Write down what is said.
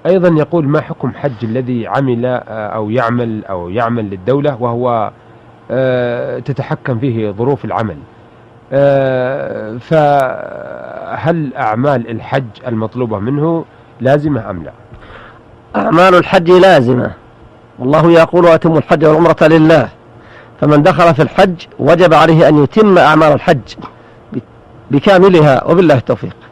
أيضا يقول: ما حكم حج الذي عمل أو يعمل للدولة وهو تتحكم فيه ظروف العمل؟ فهل أعمال الحج المطلوبة منه لازمة أم لا؟ أعمال الحج لازمة، والله يقول: وأتموا الحج والعمرة لله. فمن دخل في الحج وجب عليه أن يتم أعمال الحج بكاملها، وبالله التوفيق.